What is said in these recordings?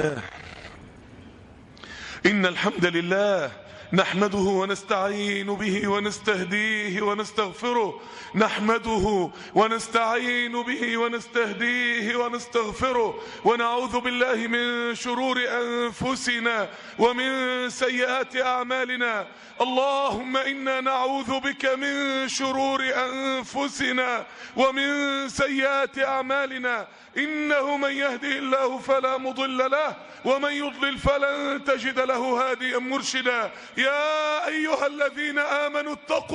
لله. إن الحمد لله نحمده ونستعين به ونستهديه ونستغفره. نحمده ونستعين به ونستهديه ونستغفره، ونعوذ بالله من شرور أنفسنا ومن سيئات أعمالنا. اللهم إنا نعوذ بك من شرور أنفسنا ومن سيئات أعمالنا. إنه من يهدي الله فلا مضل له ومن يضلل فلن تجد له هاديا مرشدا. يا أيها الذين آمنوا اتقوا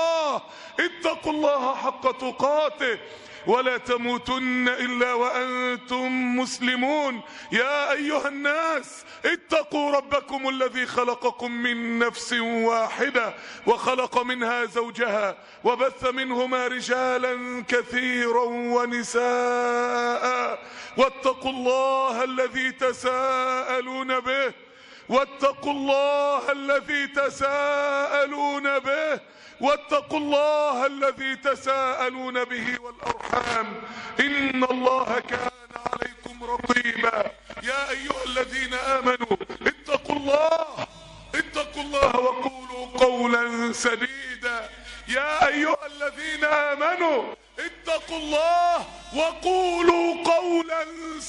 الله حق تقاته ولا تموتن إلا وأنتم مسلمون. يا أيها الناس اتقوا ربكم الذي خلقكم من نفس واحدة وخلق منها زوجها وبث منهما رجالا كثيرا ونساء. واتقوا الله الذي تساءلون به واتقوا الله الذي تساءلون به والأرحام إن الله كان عليكم رقيبا. يا أيها الذين آمنوا اتقوا الله وقولوا قولا سديدا. يا أيها الذين آمنوا اتقوا الله وقولوا قولا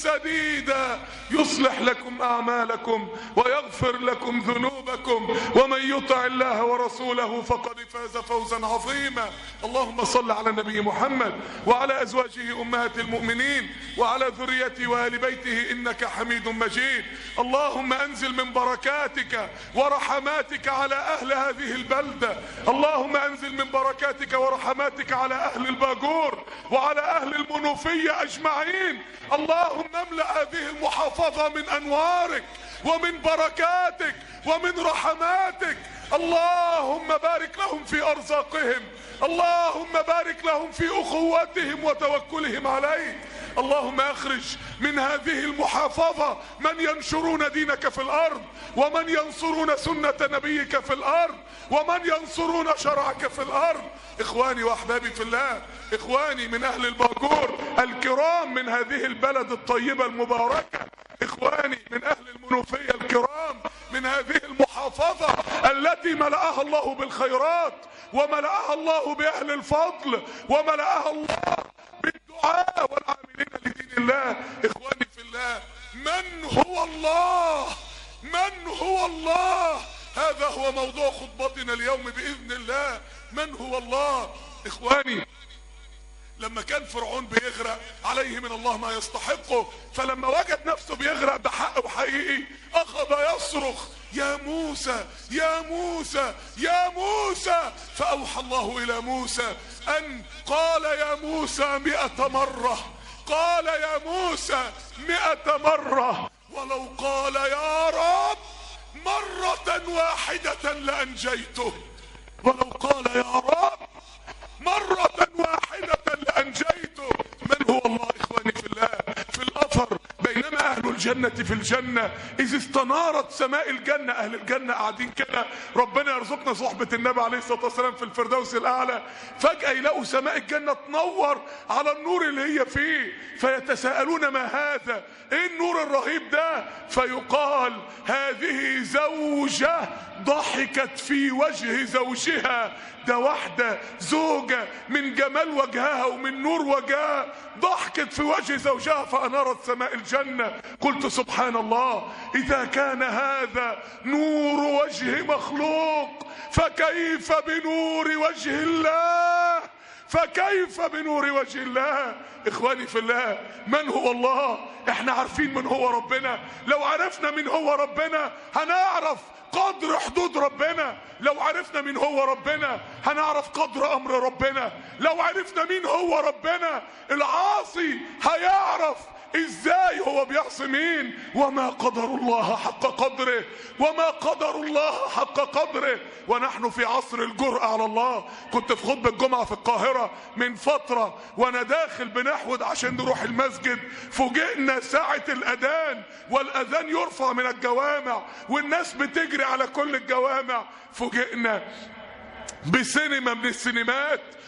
سديدا يصلح لكم أعمالكم ويغفر لكم ذنوبكم، ومن يطع الله ورسوله فقد فاز فوزا عظيما. اللهم صل على النبي محمد وعلى أزواجه أمهات المؤمنين وعلى ذريته وآل بيته إنك حميد مجيد. اللهم أنزل من بركاتك ورحماتك على أهل هذه البلدة. اللهم أنزل من بركاتك ورحماتك على أهل الباجور وعلى أهل المنوفية أجمعين. اللهم املأ هذه المحافظة من أنوارك ومن بركاتك ومن رحماتك. اللهم بارك لهم في أرزاقهم، اللهم بارك لهم في أخوتهم وتوكلهم عليك. اللهم اخرج من هذه المحافظة من ينشرون دينك في الأرض، ومن ينصرون سنة نبيك في الأرض، ومن ينصرون شرعك في الأرض. إخواني وأحبابي في الله، إخواني من أهل الباجور الكرام من هذه البلد الطيبة المباركة، إخواني من أهل المنوفية الكرام من هذه المحافظة التي ملأها الله بالخيرات وملأها الله بأهل الفضل وملأها الله بالدعاء والعاملين لدين الله. إخواني في الله، من هو الله؟ من هو الله؟ هذا هو موضوع خطبتنا اليوم بإذن الله. من هو الله؟ إخواني، لما كان فرعون بيغرق عليه من الله ما يستحقه، فلما وجد نفسه بيغرق بحق وحقيقي أخذ يصرخ يا موسى يا موسى يا موسى. فأوحى الله إلى موسى أن قال يا موسى 100 مرة، قال يا موسى 100 مرة، ولو قال يا رب مرة واحدة لأنجيته. ولو قال يا رب مرة واحدة لأنجيته. من هو الله إخواني في الله؟ في الأثر بينما أهل الجنة في الجنة إذ استنارت سماء الجنة، أهل الجنة قاعدين كده، ربنا يرزقنا صحبة النبي عليه الصلاة والسلام في الفردوس الأعلى، فجأة يلاقوا سماء الجنة تنور على النور اللي هي فيه، فيتساءلون ما هذا؟ إيه النور الرهيب ده؟ فيقال هذه زوجة ضحكت في وجه زوجها. ده واحدة زوجة من جمال وجهها ومن نور وجهها ضحكت في وجه زوجها فأنارت سماء الجنة. قلت سبحان الله، إذا كان هذا نور وجه مخلوق فكيف بنور وجه الله؟ فكيف بنور وجه الله؟ إخواني في الله، من هو الله؟ احنا عارفين من هو ربنا. لو عرفنا من هو ربنا هنعرف قدر حدود ربنا. لو عرفنا مين هو ربنا هنعرف قدر امر ربنا. لو عرفنا مين هو ربنا العاصي هيعرف ازاي هو بيعصي مين. وما قدر الله حق قدره، وما قدر الله حق قدره. ونحن في عصر الجرأة على الله. كنت في خطبة الجمعة في القاهرة من فترة وانا داخل بنحود عشان نروح المسجد، فوجئنا ساعة الاذان والاذان يرفع من الجوامع والناس بتجري على كل الجوامع. فوجئنا بسينما من السينمات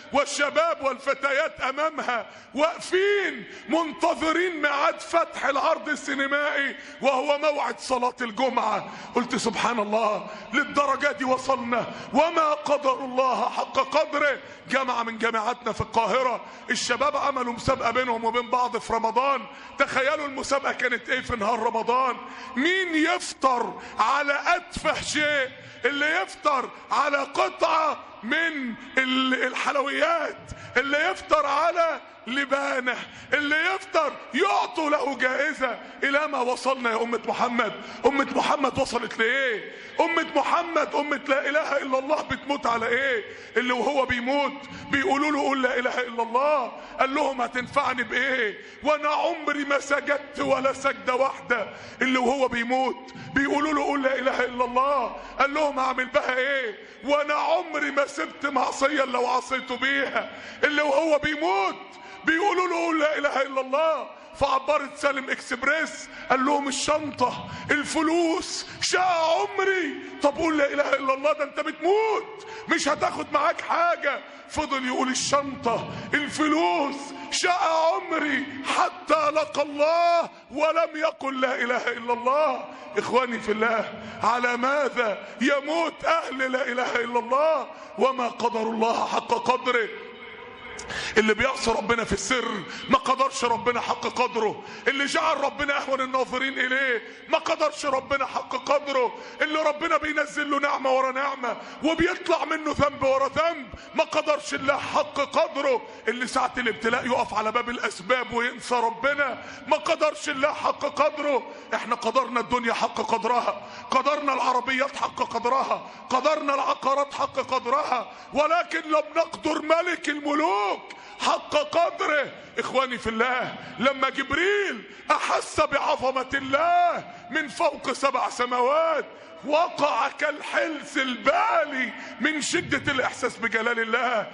والشباب والفتيات امامها واقفين منتظرين ميعاد فتح العرض السينمائي وهو موعد صلاة الجمعة. قلت سبحان الله، للدرجة دي وصلنا وما قدر الله حق قدره. جامعة من جامعاتنا في القاهرة الشباب عملوا مسابقة بينهم وبين بعض في رمضان. تخيلوا المسابقة كانت ايه في نهار رمضان؟ مين يفطر على اتفه شيء، اللي يفطر على قطعة من الحلويات، اللي يفطر على لبانة، اللي يفطر يعطوا له جائزة. الى ما وصلنا يا امة محمد؟ امة محمد وصلت لايه؟ امة محمد امة لا اله الا الله بتموت على ايه؟ اللي وهو بيموت بيقولوا له قول لا اله الا الله، قال لهم هتنفعني بايه وانا عمري ما سجدت ولا سجدة واحدة. اللي وهو بيموت بيقولوا له قول لا اله الا الله، قال لهم هعمل بها ايه وانا عمري ما سبت معصية لو عصيت بيها. اللي وهو بيموت بيقولوا له قول لا اله الا الله. فعبرت سالم اكسبريس قال لهم الشنطة، الفلوس، شقة عمري. طب قول لا اله الا الله، ده انت بتموت مش هتاخد معاك حاجة. فضل يقول الشنطة، الفلوس، شقة عمري، حتى لقى الله ولم يقل لا اله الا الله. اخواني في الله، على ماذا يموت اهل لا اله الا الله؟ وما قدر الله حق قدره. اللي بيعصي ربنا في السر ما قدرش ربنا حق قدره. اللي جعل ربنا اهون الناظرين اليه ما قدرش ربنا حق قدره. اللي ربنا بينزل له نعمه ورا نعمه وبيطلع منه ذنب ورا ذنب ما قدرش الله حق قدره. اللي ساعه الابتلاء يقف على باب الاسباب وينسى ربنا ما قدرش الله حق قدره. احنا قدرنا الدنيا حق قدرها، قدرنا العربيات حق قدرها، قدرنا العقارات حق قدرها، ولكن لم نقدر ملك الملوك حق قدره. اخواني في الله، لما جبريل احس بعظمة الله من فوق 7 سماوات وقع كالحلس البالي من شدة الاحساس بجلال الله.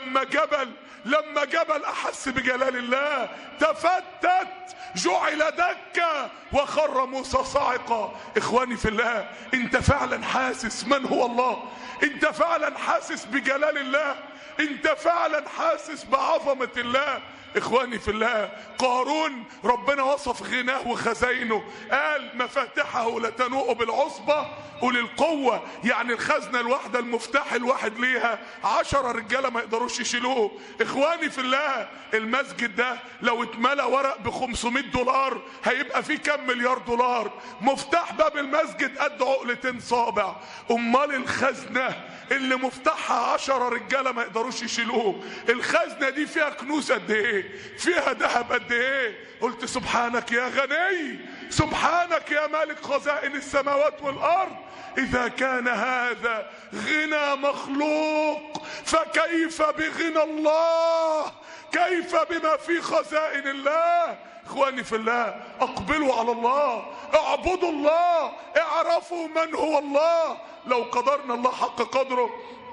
لما جبل احس بجلال الله تفتت، جعل دكا وخر موسى صاعقا. اخواني في الله، انت فعلا حاسس من هو الله؟ انت فعلا حاسس بجلال الله؟ انت فعلا حاسس بعظمة الله؟ اخواني في الله، قارون ربنا وصف غناه وخزاينه، قال مفاتحه لتنوء بالعصبة اولي القوة. يعني الخزنة الواحدة المفتاح الواحد ليها 10 رجالة ما يقدروش يشيلوه. اخواني في الله، المسجد ده لو اتملى ورق ب$500 هيبقى فيه كم مليار دولار. مفتاح باب المسجد قد عقلتين صابع. امال الخزنة اللي مفتاحها 10 رجالة ما يقدروش يشيلوه، الخزنة دي فيها كنوز قد ايه؟ فيها ذهب قد ايه؟ قلت سبحانك يا غني، سبحانك يا مالك خزائن السماوات والارض. اذا كان هذا غنى مخلوق فكيف بغنى الله؟ كيف بما في خزائن الله؟ اخواني في الله، اقبلوا على الله، اعبدوا الله، اعرفوا من هو الله. لو قدرنا الله حق قدره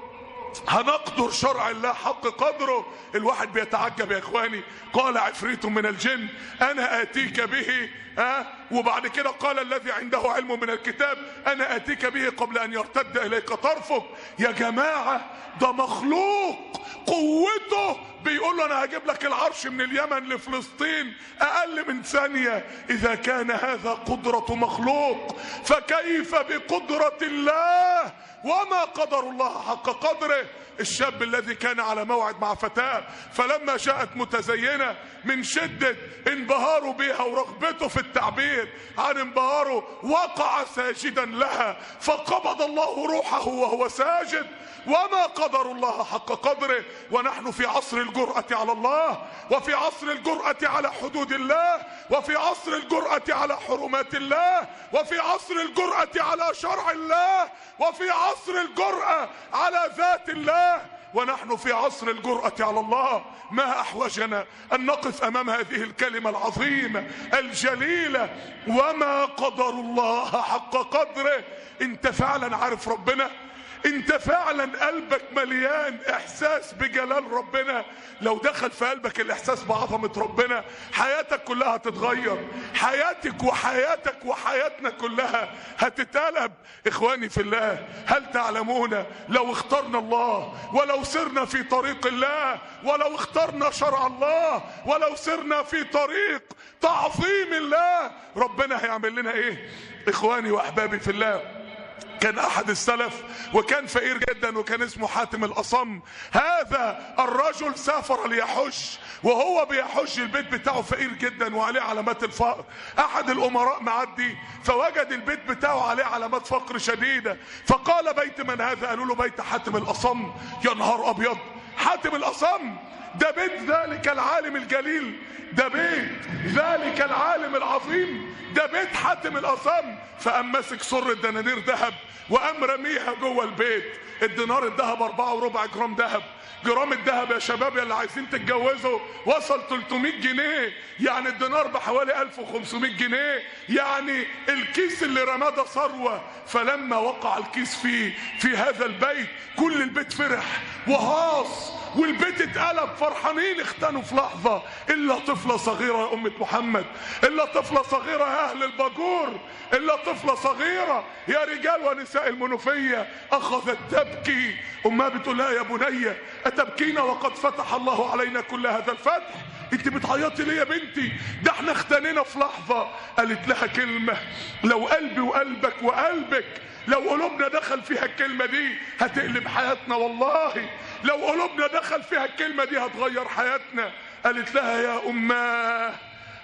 هنقدر شرع الله حق قدره. الواحد بيتعجب يا اخواني، قال عفريت من الجن انا اتيك به، وبعد كده قال الذي عنده علم من الكتاب انا اتيك به قبل ان يرتد اليك طرفك. يا جماعة ده مخلوق قوته بيقول له انا هجيب لك العرش من اليمن لفلسطين اقل من ثانية. اذا كان هذا قدرة مخلوق فكيف بقدرة الله؟ وما قدر الله حق قدره. الشاب الذي كان على موعد مع فتاة فلما جاءت متزينة من شدة انبهاره بها ورغبته في التعبير عن انبهاره وقع ساجدا لها فقبض الله روحه وهو ساجد. وما قدر الله حق قدره. ونحن في عصر الجرأة على الله، وفي عصر الجرأة على حدود الله، وفي عصر الجرأة على حرمات الله، وفي عصر الجرأة على شرع الله، وفي عصر الجرأة على ذات الله. ونحن في عصر الجرأة على الله. ما أحوجنا أن نقف أمام هذه الكلمة العظيمة الجليلة وما قدر الله حق قدره. انت فعلا عارف ربنا؟ انت فعلا قلبك مليان احساس بجلال ربنا؟ لو دخل في قلبك الاحساس بعظمة ربنا حياتك كلها هتتغير، حياتك وحياتك وحياتنا كلها هتتقلب. اخواني في الله، هل تعلمون لو اخترنا الله ولو سرنا في طريق الله ولو اخترنا شرع الله ولو سرنا في طريق تعظيم الله ربنا هيعمل لنا ايه؟ اخواني واحبابي في الله، كان احد السلف وكان فقير جدا وكان اسمه حاتم الاصم. هذا الرجل سافر ليحج، وهو بيحج البيت بتاعه فقير جدا وعليه علامات الفقر. احد الامراء معدي فوجد البيت بتاعه عليه علامات فقر شديدة، فقال بيت من هذا؟ قالوا له بيت حاتم الاصم. يا نهار ابيض، حاتم الاصم ده بيت ذلك العالم الجليل، ده بيت ذلك العالم العظيم، ده بيت حاتم الاصم. فقام ماسك سرة دنانير ذهب وقام رميها جوه البيت. الدينار الذهب 4.25 جرام ذهب. جرام الذهب يا شباب يا اللي عايزين تتجوزوا وصل 300 جنيه، يعني الدينار بحوالي 1500 جنيه، يعني الكيس اللي رماه ده ثروه. فلما وقع الكيس في هذا البيت كل البيت فرح وهاص والبيت اتقلب فرحانين، اختنوا في لحظه الا طفله صغيره يا امه محمد، الا طفله صغيره يا اهل الباجور، الا طفله صغيره يا رجال ونساء المنوفيه اخذت تبكي. امها بتقول لها يا بنيه اتبكين وقد فتح الله علينا كل هذا الفتح؟ انت بتعيطي ليه يا بنتي؟ ده احنا اختنينا في لحظه. قالت لها كلمه لو قلبي وقلبك وقلبك لو قلوبنا دخل فيها الكلمه دي هتقلب حياتنا، والله لو قلوبنا دخل فيها الكلمه دي هتغير حياتنا. قالت لها يا اماه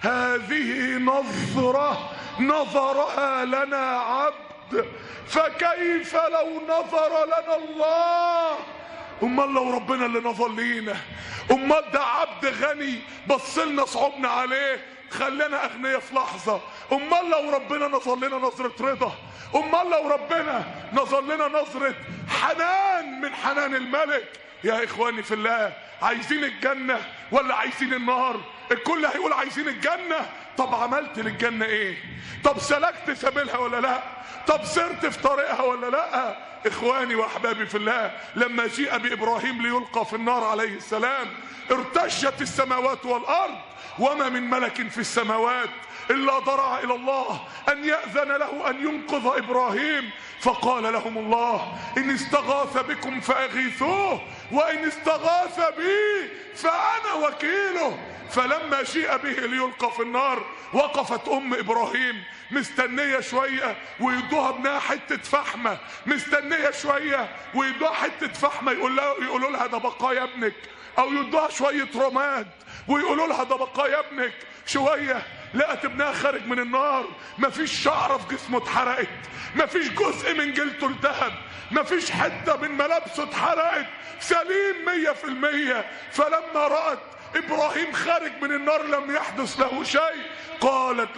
هذه نظره نظرها لنا عبد، فكيف لو نظر لنا الله؟ امال لو ربنا اللي نظر لينا؟ امال ده عبد غني بصلنا صعبنا عليه خلينا اغنياء في لحظه. امال لو ربنا نظر لنا نظره رضا؟ امال لو ربنا نظر لنا نظره حنان من حنان الملك؟ يا اخواني في الله، عايزين الجنه ولا عايزين النار؟ الكل هيقول عايزين الجنه. طب عملت للجنه ايه؟ طب سلكت سبيلها ولا لا؟ طب سرت في طريقها ولا لا؟ اخواني واحبابي في الله، لما جيء بابراهيم ليلقى في النار عليه السلام ارتجت السماوات والارض وما من ملك في السماوات الا ضرع الى الله ان ياذن له ان ينقذ ابراهيم. فقال لهم الله ان استغاث بكم فاغيثوه وان استغاث بي فانا وكيله. فلما جيء به ليلقى في النار وقفت ام ابراهيم مستنيه شويه ويدوها ابنها حته فحمه، مستنيه شويه ويدوها حته فحمه يقولوا لها ده بقايا ابنك، او يدوها شويه رماد ويقولوا لها ده بقايا ابنك. شويه لقت ابنها خارج من النار، مفيش شعره في جسمه اتحرقت، مفيش جزء من جلده التهب، مفيش حته من ملابسه اتحرقت، سليم 100%. فلما رأت ابراهيم خارج من النار لم يحدث له شيء، قالت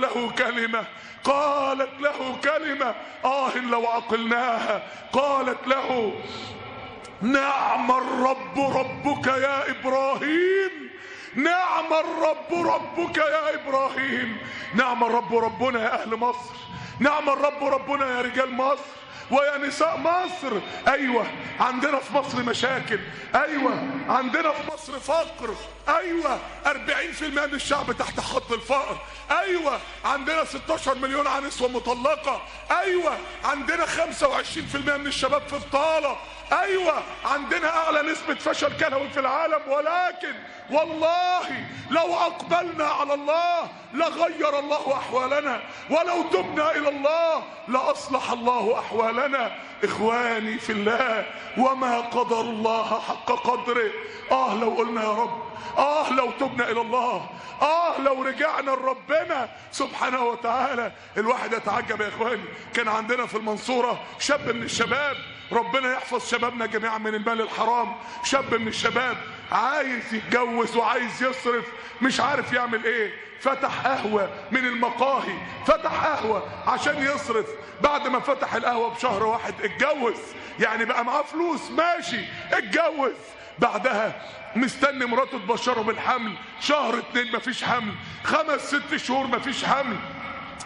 له كلمة لو عقلناها. قالت له نعم الرب ربك يا ابراهيم، نعم الرب ربك يا ابراهيم. نعم الرب ربنا يا اهل مصر، نعم الرب ربنا يا رجال مصر ويا نساء مصر. ايوه عندنا في مصر مشاكل، ايوه عندنا في مصر فقر، ايوه 40% من الشعب تحت خط الفقر، ايوه عندنا 16 مليون نسوة مطلقة، ايوه عندنا 25% من الشباب في بطالة، ايوه عندنا اعلى نسبة فشل كلوي في العالم. ولكن والله لو اقبلنا على الله لغير الله احوالنا، ولو تبنا الى الله لاصلح الله احوالنا. اخواني في الله، وما قدر الله حق قدره. لو قلنا يا رب، لو تبنا الى الله، لو رجعنا لربنا سبحانه وتعالى. الواحد يتعجب يا اخواني، كان عندنا في المنصورة شاب من الشباب، ربنا يحفظ شبابنا جميعا من المال الحرام، شاب من الشباب عايز يتجوز وعايز يصرف مش عارف يعمل ايه، فتح قهوة من المقاهي، فتح قهوة عشان يصرف. بعد ما فتح القهوة بشهر واحد اتجوز، يعني بقى معاه فلوس ماشي اتجوز. بعدها مستني مراته تبشره بالحمل، شهر 2 مفيش حمل، 5 6 شهور مفيش حمل.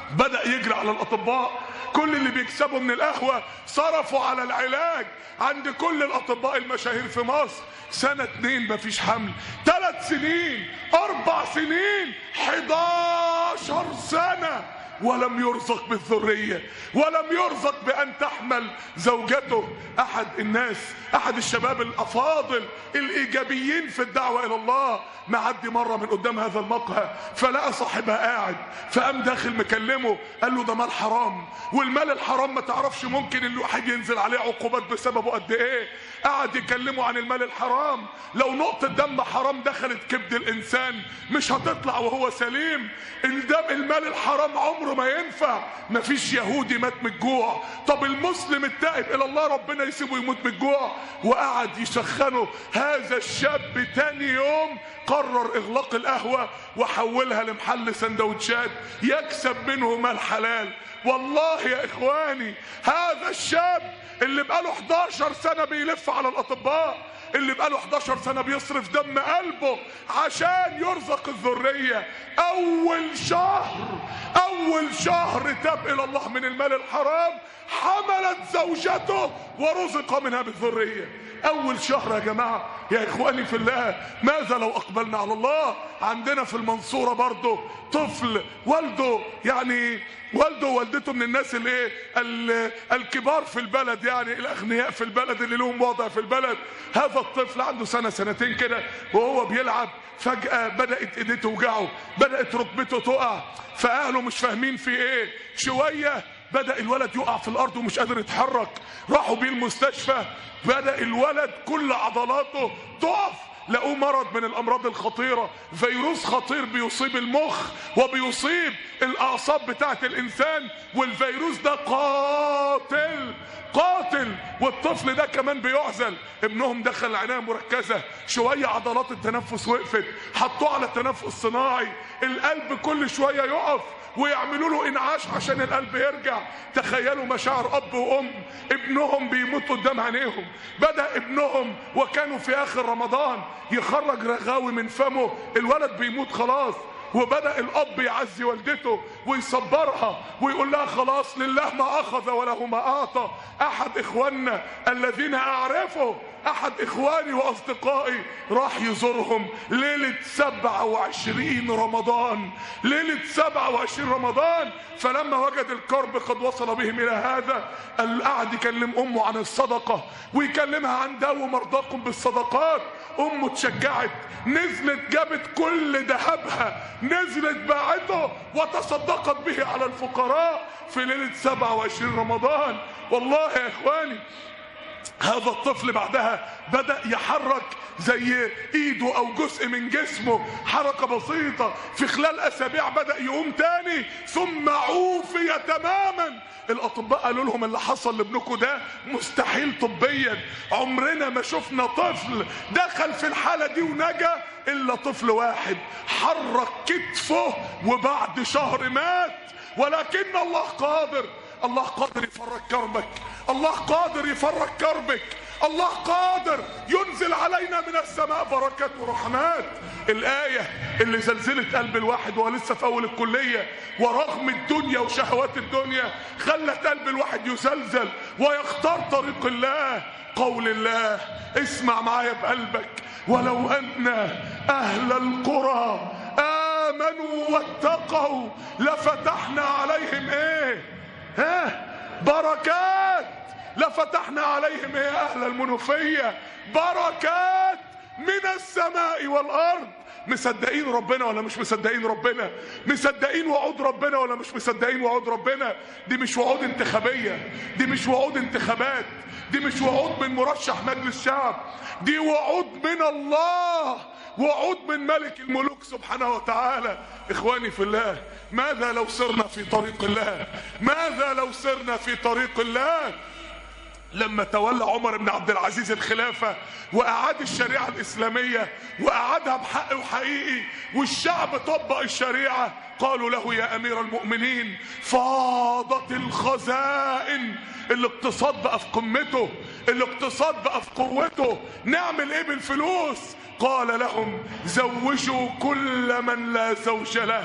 بدأ يجري على الأطباء. كل اللي بيكسبوا من القهوة صرفوا على العلاج عند كل الأطباء المشاهير في مصر. سنة 2 مفيش حمل، 3 سنين، 4 سنين، 11 سنة، ولم يرزق بالذرية، ولم يرزق بأن تحمل زوجته. أحد الشباب الأفاضل الإيجابيين في الدعوة إلى الله معدي مرة من قدام هذا المقهى، فلقى صاحبها قاعد، فقام داخل مكلمه، قال له ده مال حرام، والمال الحرام ما تعرفش ممكن الواحد ينزل عليه عقوبات بسببه قد ايه. قعد يكلمه عن المال الحرام، لو نقطة دم حرام دخلت كبد الإنسان مش هتطلع وهو سليم. المال الحرام عمره ما ينفع. مفيش يهودي مات من الجوع، طب المسلم التائب إلى الله ربنا يسيبه يموت من الجوع؟ وقعد يسخنه. هذا الشاب تاني يوم قرر إغلاق القهوة وحولها لمحل سندوتشات يكسب منه مال حلال. والله يا إخواني هذا الشاب اللي بقاله 11 سنة بيلف على الأطباء، اللي بقاله 11 سنة بيصرف دم قلبه عشان يرزق الذرية، أول شهر تاب إلى الله من المال الحرام حملت زوجته ورزق منها بالذرية. أول شهر يا جماعة يا إخواني في الله. ماذا لو أقبلنا على الله؟ عندنا في المنصورة برضو طفل والده ووالدته من الناس الكبار في البلد، يعني الأغنياء في البلد اللي لهم وضع في البلد. هذا الطفل عنده سنتين كده وهو بيلعب، فجأة بدأت ايديه توجعه، بدأت ركبته تقع، فأهله مش فاهمين في ايه. شوية بدأ الولد يقع في الأرض ومش قادر يتحرك، راحوا بيه المستشفى، بدأ الولد كل عضلاته تقف، لقوه مرض من الأمراض الخطيرة، فيروس خطير بيصيب المخ وبيصيب الأعصاب بتاعت الإنسان، والفيروس ده قاتل. والطفل ده كمان بيعزل. ابنهم دخل العناية مركزة، شوية عضلات التنفس وقفت، حطوه على تنفس صناعي، القلب كل شوية يقف ويعملوا له انعاش عشان القلب يرجع. تخيلوا مشاعر اب وام، ابنهم بيموت قدام عينيهم. بدأ ابنهم وكانوا في اخر رمضان يخرج رغاوي من فمه، الولد بيموت خلاص، وبدأ الاب يعزي والدته ويصبرها ويقول لها خلاص لله ما اخذ وله ما اعطى. احد اخواننا الذين اعرفه، احد اخواني واصدقائي، راح يزورهم ليلة 27 رمضان، ليلة 27 رمضان. فلما وجد الكرب قد وصل بهم الى هذا، قعد يكلم امه عن الصدقة ويكلمها عن داووا مرضاكم بالصدقات. امه اتشجعت، نزلت جابت كل ذهبها، نزلت باعته وتصدقت به على الفقراء في ليلة 27 رمضان. والله يا اخواني هذا الطفل بعدها بدأ يحرك زي ايده او جزء من جسمه حركة بسيطة، في خلال اسابيع بدأ يقوم تاني، ثم عوفي تماما. الاطباء قالوا لهم اللي حصل لابنكم ده مستحيل طبيا، عمرنا ما شفنا طفل دخل في الحالة دي ونجا الا طفل واحد حرك كتفه وبعد شهر مات. ولكن الله قادر، الله قادر يفرج كربك، الله قادر يفرج كربك، الله قادر ينزل علينا من السماء بركات ورحمات. الآية اللي زلزلت قلب الواحد وهو لسه في أول الكلية، ورغم الدنيا وشهوات الدنيا خلت قلب الواحد يزلزل ويختار طريق الله. قول الله، اسمع معايا بقلبك، ولو أن أهل القرى آمنوا واتقوا لفتحنا عليهم بركات، لفتحنا عليهم يا أهل المنوفية بركات من السماء والأرض. مصدقين ربنا ولا مش مصدقين ربنا؟ مصدقين وعود ربنا ولا مش مصدقين وعود ربنا؟ دي مش وعود انتخابية، دي مش وعود انتخابات، دي مش وعود من مرشح مجلس شعب، دي وعود من الله، وعود من ملك الملوك سبحانه وتعالى. اخواني في الله، ماذا لو سرنا في طريق الله؟ ماذا لو سرنا في طريق الله؟ لما تولى عمر بن عبد العزيز الخلافة وأعاد الشريعة الإسلامية وأعادها بحق وحقيقي، والشعب طبق الشريعة، قالوا له يا أمير المؤمنين فاضت الخزائن، الاقتصاد بقى في قمته، الاقتصاد بقى في قوته، نعمل ايه بالفلوس؟ قال لهم زوجوا كل من لا زوج له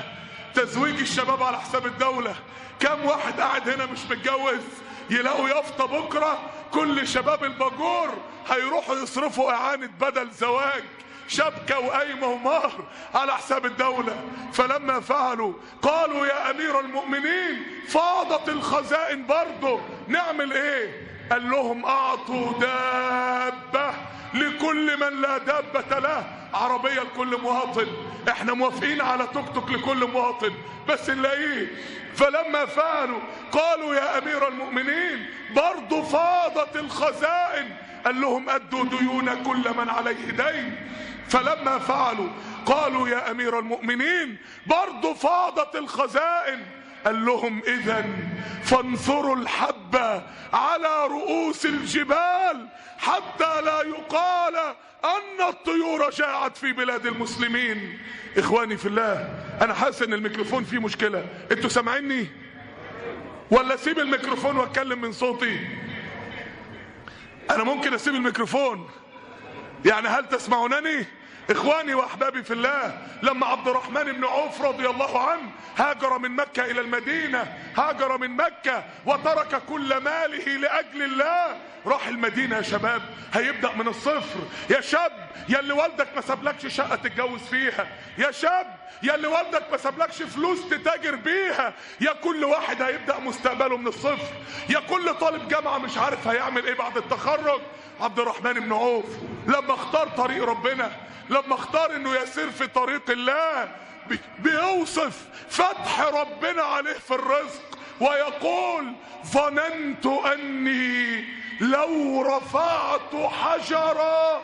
تزويج الشباب على حساب الدولة. كم واحد قاعد هنا مش متجوز يلاقوا يافطة بكرة كل شباب الباجور هيروحوا يصرفوا اعانة بدل زواج، شبكة وقايمة ومهر على حساب الدولة. فلما فعلوا قالوا يا امير المؤمنين فاضت الخزائن برضه، نعمل ايه؟ قال لهم اعطوا دابة لكل من لا دابة له، عربية لكل مواطن. احنا موافقين على توك توك لكل مواطن بس نلاقيه. فلما فعلوا قالوا يا امير المؤمنين برضو فاضت الخزائن، قال لهم ادوا ديون كل من عليه دين. فلما فعلوا قالوا يا امير المؤمنين برضو فاضت الخزائن، قال لهم اذن فانثروا الحبة على رؤوس الجبال حتى لا يقال ان الطيور جاعت في بلاد المسلمين. اخواني في الله، انا حاسس ان الميكروفون فيه مشكلة، انتوا سامعيني ولا اسيب الميكروفون واتكلم من صوتي؟ انا ممكن اسيب الميكروفون، يعني هل تسمعونني؟ اخواني واحبابي في الله، لما عبد الرحمن بن عوف رضي الله عنه هاجر من مكة الى المدينة، هاجر من مكة وترك كل ماله لاجل الله، راح المدينة يا شباب، هيبدأ من الصفر. يا شاب يا اللي والدك ما سابلكش شقة تتجوز فيها، يا شاب يا اللي والدك ما سابلكش فلوس تتاجر بيها، يا كل واحد هيبدأ مستقبله من الصفر، يا كل طالب جامعة مش عارف هيعمل ايه بعد التخرج. عبد الرحمن بن عوف لما اختار طريق ربنا، لما اختار انه يسير في طريق الله، بيوصف فتح ربنا عليه في الرزق ويقول ظننت اني لو رفعت حجرا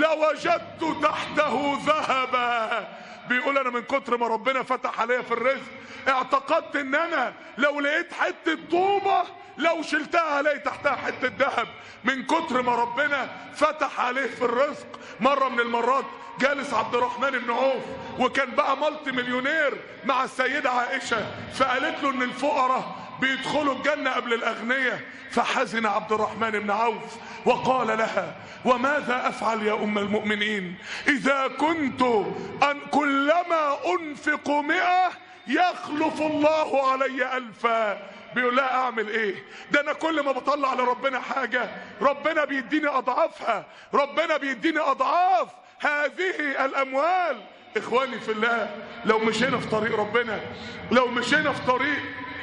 لوجدت تحته ذهبا. بيقول انا من كتر ما ربنا فتح عليا في الرزق اعتقدت ان انا لو لقيت حتة طوبة لو شلتها هلاقي تحتها حتة ذهب، من كتر ما ربنا فتح عليه في الرزق. مرة من المرات جالس عبد الرحمن بن عوف وكان بقى مالتي مليونير مع السيدة عائشة، فقالت له ان الفقراء بيدخلوا الجنة قبل الاغنياء، فحزن عبد الرحمن بن عوف وقال لها وماذا افعل يا ام المؤمنين اذا كنت ان كلما انفق 100 يخلف الله علي 1000. بيقول لها اعمل ايه؟ ده انا كل ما بطلع لربنا حاجة ربنا بيديني اضعافها، ربنا بيديني اضعاف هذه الاموال. اخواني في الله، لو مشينا في طريق ربنا، لو مشينا في طريق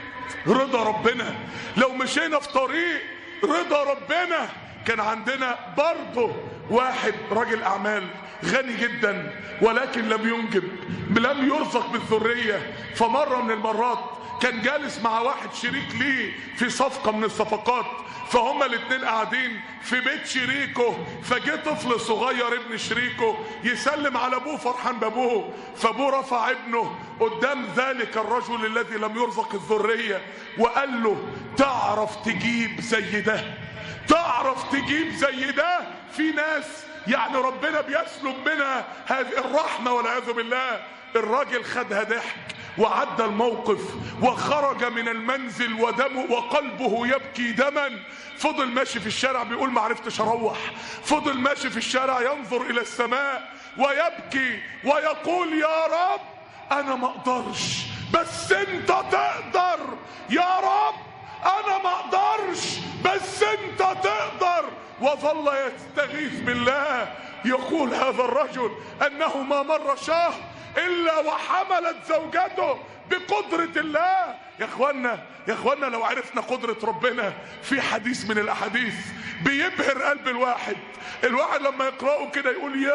رضا ربنا، لو مشينا في طريق رضا ربنا. كان عندنا برضه واحد راجل اعمال غني جدا ولكن لم ينجب، لم يرزق بالذرية. فمرة من المرات كان جالس مع واحد شريك ليه في صفقة من الصفقات، فهما الاتنين قاعدين في بيت شريكه، فجه طفل صغير ابن شريكه يسلم على ابوه فرحان بابوه، فابوه رفع ابنه قدام ذلك الرجل الذي لم يرزق الذرية وقال له تعرف تجيب زي ده؟ تعرف تجيب زي ده؟ في ناس يعني ربنا بيسلب منها هذه الرحمة والعياذ بالله. الراجل خدها ضحك وعدى الموقف وخرج من المنزل ودمه وقلبه يبكي دما. فضل ماشي في الشارع بيقول ما عرفتش اروح، فضل ماشي في الشارع ينظر الى السماء ويبكي ويقول يا رب انا ما اقدرش بس انت تقدر، يا رب انا ما اقدرش بس انت تقدر. وظل يستغيث بالله. يقول هذا الرجل انه ما مر شهر الا وحملت زوجته بقدرة الله. يا اخوانا لو عرفنا قدرة ربنا، في حديث من الاحاديث بيبهر قلب الواحد لما يقرأه كده يقول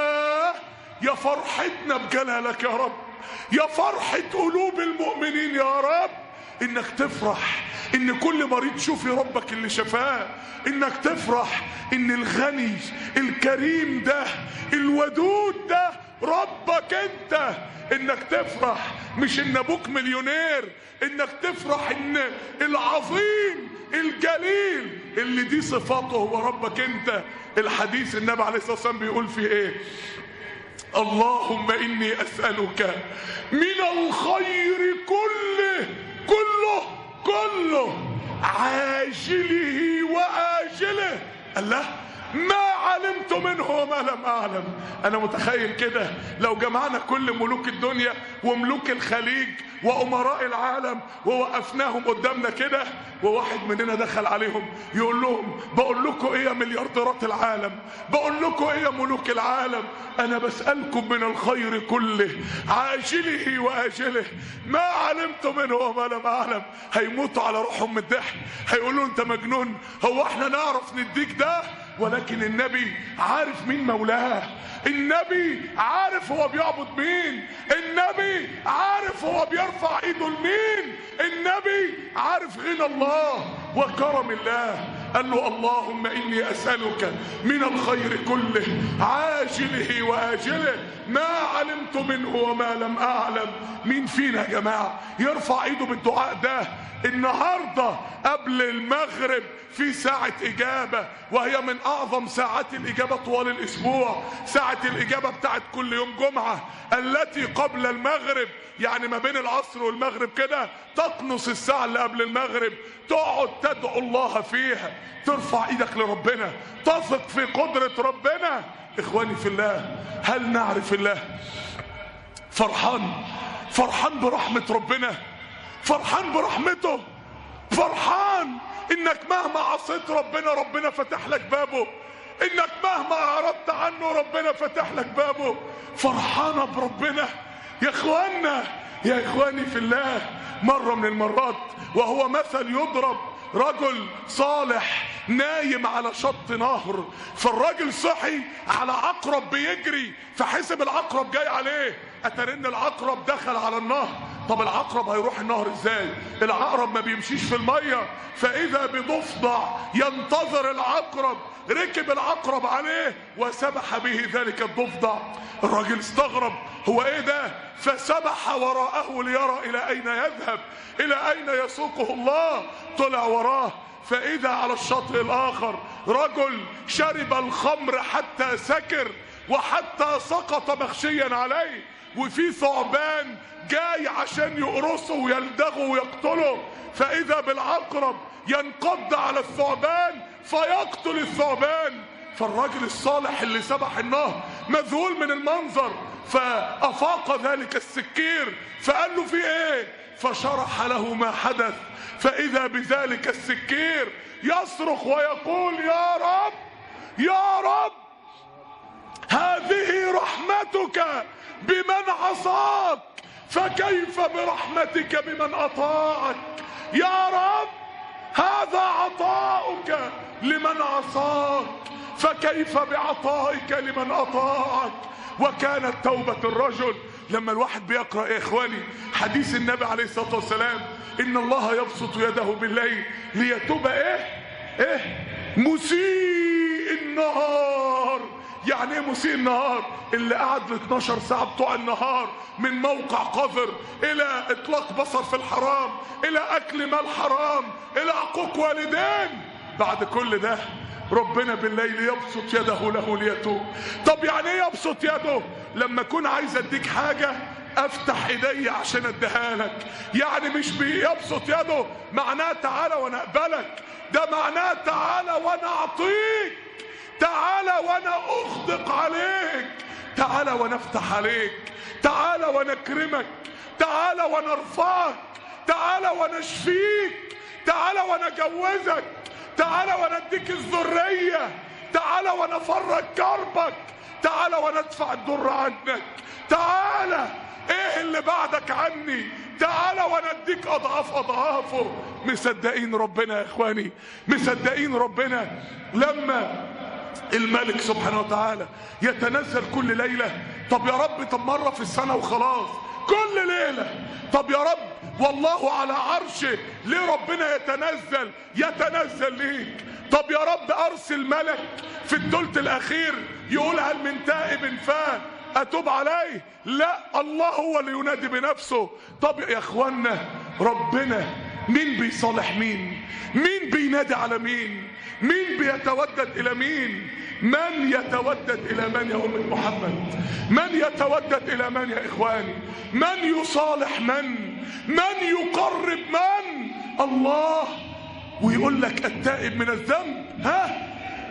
يا فرحتنا بجلالك يا رب، يا فرحة قلوب المؤمنين يا رب، انك تفرح ان كل مريض شوفي ربك اللي شفاه، انك تفرح ان الغني الكريم ده الودود ده ربك انت، انك تفرح مش ان ابوك مليونير، انك تفرح ان العظيم الجليل اللي دي صفاته هو ربك انت. الحديث النبي عليه الصلاة والسلام بيقول فيه ايه؟ اللهم اني اسألك من الخير كله عاجله واجله. الله، ما علمت منه وما لم اعلم. انا متخيل كده لو جمعنا كل ملوك الدنيا وملوك الخليج وامراء العالم ووقفناهم قدامنا كده، وواحد مننا دخل عليهم يقول لهم بقول لكم ايه يا مليارديرات العالم، بقول لكم ايه يا ملوك العالم، انا بسألكم من الخير كله عاجله واجله ما علمت منه وما لم اعلم. هيموتوا على روحهم من الضحك، هيقولوا انت مجنون، هو احنا نعرف نديك ده؟ ولكن النبي عارف مين مولاه، النبي عارف هو بيعبد مين، النبي عارف هو بيرفع ايده لمين، النبي عارف غنى الله وكرم الله. قال له اللهم اني اسألك من الخير كله عاجله واجله ما علمت منه وما لم اعلم. مين فينا يا جماعة يرفع ايده بالدعاء ده النهاردة قبل المغرب في ساعة إجابة، وهي من أعظم ساعات الإجابة طوال الأسبوع، ساعة الإجابة بتاعت كل يوم جمعة التي قبل المغرب، يعني ما بين العصر والمغرب كده تقنص الساعة اللي قبل المغرب، تقعد تدعو الله فيها، ترفع إيدك لربنا، تثق في قدرة ربنا. إخواني في الله، هل نعرف الله؟ فرحان برحمة ربنا، فرحان برحمته، فرحان انك مهما عصيت ربنا فتح لك بابه، انك مهما اعرضت عنه ربنا فتح لك بابه. فرحانة بربنا يا اخوانا، يا اخواني في الله. مرة من المرات وهو مثل يضرب، رجل صالح نايم على شط نهر، فالراجل صحي على عقرب بيجري، فحسب العقرب جاي عليه، اترن العقرب دخل على النهر. طب العقرب هيروح النهر ازاي؟ العقرب ما بيمشيش في المية. فاذا بضفدع ينتظر العقرب، ركب العقرب عليه وسبح به ذلك الضفدع. الراجل استغرب، هو ايه ده؟ فسبح وراءه ليرى الى اين يذهب، الى اين يسوقه الله. طلع وراه، فاذا على الشاطئ الاخر رجل شرب الخمر حتى سكر وحتى سقط مغشيا عليه، وفي ثعبان جاي عشان يقرصه ويلدغه ويقتله، فاذا بالعقرب ينقض على الثعبان فيقتل الثعبان. فالراجل الصالح اللي سبح النهر مذهول من المنظر، فافاق ذلك السكير فقال له في ايه؟ فشرح له ما حدث، فاذا بذلك السكير يصرخ ويقول يا رب يا رب، هذه رحمتك بمن عصاك فكيف برحمتك بمن اطاعك. يا رب هذا عطاؤك لمن عصاك فكيف بعطائك لمن اطاعك. وكانت توبة الرجل لما الواحد بيقرأ يا اخواني حديث النبي عليه الصلاة والسلام، ان الله يبسط يده بالليل ليتوب مسيء النهار. يعني ايه مسيء النهار؟ اللي قعد ل 12 ساعة بتوع النهار من موقع قذر الى اطلاق بصر في الحرام الى اكل مال حرام الى عقوق والدين، بعد كل ده ربنا بالليل يبسط يده له ليتوب. طب يعني ايه يبسط يده؟ لما اكون عايز اديك حاجة افتح ايدي عشان اديها لك، يعني مش بيبسط يده معناه تعالى وانا اقبلك، ده معناه تعالى وانا اعطيك، تعالى وانا اخدق عليك، تعالى وانا افتح عليك، تعالى وانا اكرمك، تعالى وانا ارفعك، تعالى وانا اشفيك، تعالى وانا اجوزك، تعالى وانا اديك الذرية، تعالى وانا افرج كربك، تعالى وانا ادفع الضر عنك، تعالى ايه اللي بعدك عني، تعالى وانا اديك اضعاف اضعافه. مصدقين ربنا يا اخواني؟ مصدقين ربنا لما الملك سبحانه وتعالى يتنزل كل ليلة؟ طب يا رب، طب مرة في السنة وخلاص، كل ليلة. طب يا رب والله على عرشه، ليه ربنا يتنزل ليك؟ طب يا رب ارسل ملك في الثلث الاخير يقول هل من تائب اتوب عليه؟ لا، الله هو اللي ينادي بنفسه. طب يا اخوانا ربنا مين بيصالح مين؟ مين بينادي على مين؟ مين بيتودد الى مين؟ من يتودد الى من يا أمة محمد؟ من يتودد الى من يا اخواني؟ من يصالح من يقرب من؟ الله. ويقول لك التائب من الذنب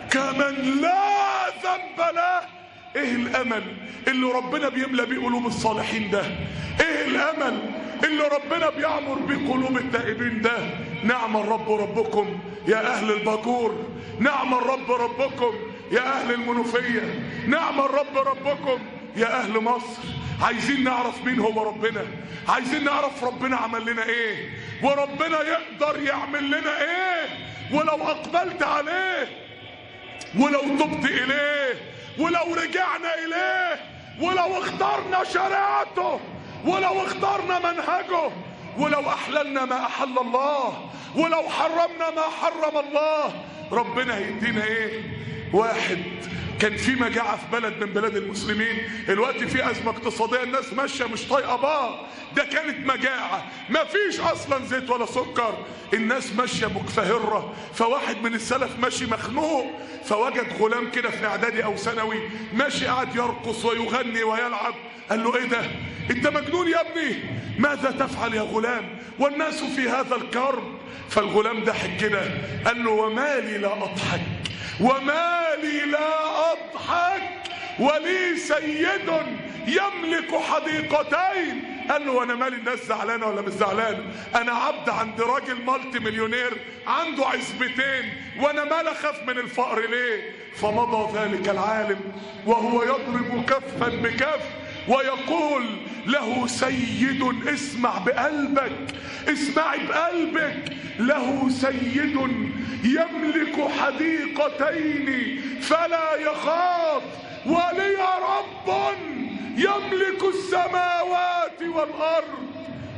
كمن لا ذنب له. ايه الامل اللي ربنا بيملى بيه قلوب الصالحين ده؟ ايه الامل اللي ربنا بيعمر بيه قلوب التائبين ده؟ نعم الرب ربكم يا اهل الباجور، نعم الرب ربكم يا اهل المنوفية، نعم الرب ربكم يا اهل مصر. عايزين نعرف مين هو ربنا، عايزين نعرف ربنا عمل لنا ايه، وربنا يقدر يعمل لنا ايه، ولو اقبلت عليه، ولو تبت اليه، ولو رجعنا اليه، ولو اخترنا شريعته، ولو اخترنا منهجه، ولو احللنا ما احل الله، ولو حرمنا ما حرم الله. ربنا هيدينا ايه؟ واحد كان في مجاعة في بلد من بلاد المسلمين، الوقت في أزمة اقتصادية، الناس ماشية مش طايقة بعض، ده كانت مجاعة، مفيش أصلا زيت ولا سكر، الناس ماشية مكفهرة. فواحد من السلف ماشي مخنوق، فوجد غلام كده في إعدادي أو ثانوي ماشي قاعد يرقص ويغني ويلعب، قال له إيه ده؟ أنت مجنون يا ابني؟ ماذا تفعل يا غلام والناس في هذا الكرب؟ فالغلام ضحك كده قال له وما لي لا أضحك، وما لي لا أضحك ولي سيد يملك حديقتين. قال له وانا مالي الناس زعلانه ولا مش زعلانه؟ انا عبد عند راجل مالتي مليونير عنده عزبتين، وانا مال اخاف من الفقر ليه؟ فمضى ذلك العالم وهو يضرب كفا بكف ويقول له سيد، اسمع بقلبك، اسمعي بقلبك، له سيد يملك حديقتين فلا يخاف، ولي رب يملك السماوات والأرض